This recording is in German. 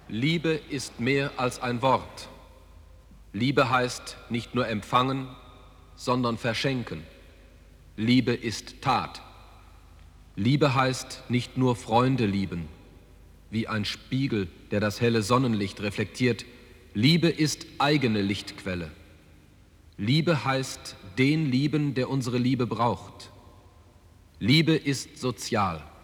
Liebe ist mehr als ein Wort. Liebe heißt nicht nur empfangen, sondern verschenken. Liebe ist Tat. Liebe heißt nicht nur Freunde lieben, wie ein Spiegel, der das helle Sonnenlicht reflektiert. Liebe ist eigene Lichtquelle. Liebe heißt den lieben, der unsere Liebe braucht. Liebe ist sozial.